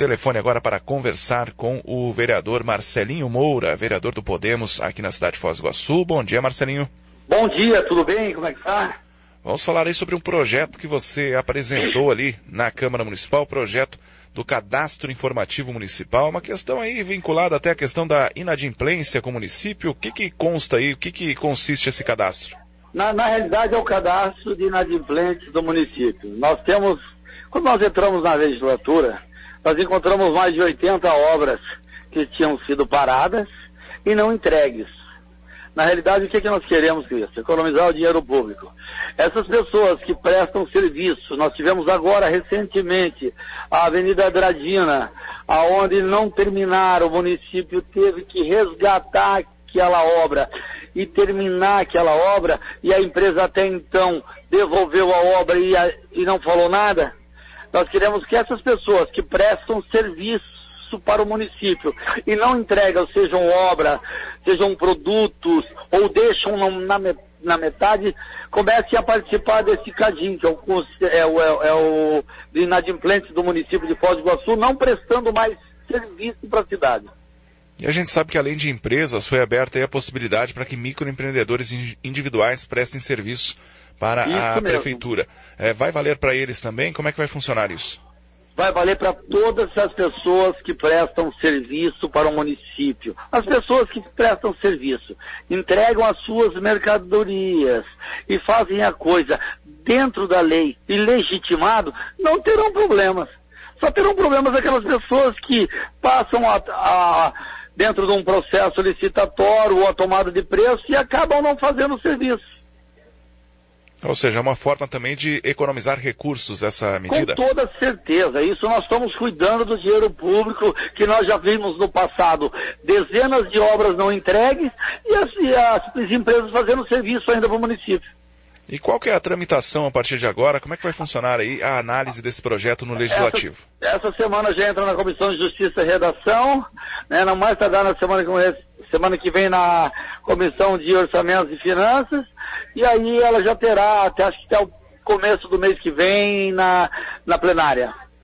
telefone agora para conversar com o vereador Marcelinho Moura, vereador do Podemos aqui na cidade de Foz do Iguaçu. Bom dia, Marcelinho. Bom dia, tudo bem? Como é que tá? Vamos falar aí sobre um projeto que você apresentou ali na Câmara Municipal, o projeto do Cadastro Informativo Municipal, uma questão aí vinculada até à questão da inadimplência com o município. O que consta aí, o que consiste esse cadastro? Na realidade é o cadastro de inadimplentes do município. Nós temos, quando nós entramos na legislatura, nós encontramos mais de 80 obras que tinham sido paradas e não entregues. Na realidade, o que nós queremos com isso? Economizar o dinheiro público. Essas pessoas que prestam serviço, nós tivemos agora, recentemente, a Avenida Adradina, aonde não terminaram, o município teve que resgatar aquela obra e terminar aquela obra, e a empresa até então devolveu a obra e não falou nada. Nós queremos que essas pessoas que prestam serviço para o município e não entregam, sejam obras, sejam produtos, ou deixam na metade, comecem a participar desse CADIM, que é o inadimplente do município de Foz do Iguaçu, não prestando mais serviço para a cidade. E a gente sabe que além de empresas, foi aberta aí a possibilidade para que microempreendedores individuais prestem serviço para a prefeitura. Vai valer para eles também? Como é que vai funcionar isso? Vai valer para todas as pessoas que prestam serviço para o município. As pessoas que prestam serviço, entregam as suas mercadorias e fazem a coisa dentro da lei e legitimado, não terão problemas. Só terão problemas aquelas pessoas que passam dentro de um processo licitatório ou a tomada de preço e acabam não fazendo o serviço. Ou seja, é uma forma também de economizar recursos, essa medida? Com toda certeza. Isso nós estamos cuidando do dinheiro público, que nós já vimos no passado dezenas de obras não entregues e as empresas fazendo serviço ainda para o município. E qual que é a tramitação a partir de agora? Como é que vai funcionar aí a análise desse projeto no Legislativo? Essa semana já entra na Comissão de Justiça e Redação, né, não mais tardar na semana que vem na Comissão de Orçamentos e Finanças, e aí ela já terá, acho que até o começo do mês que vem, na plenária.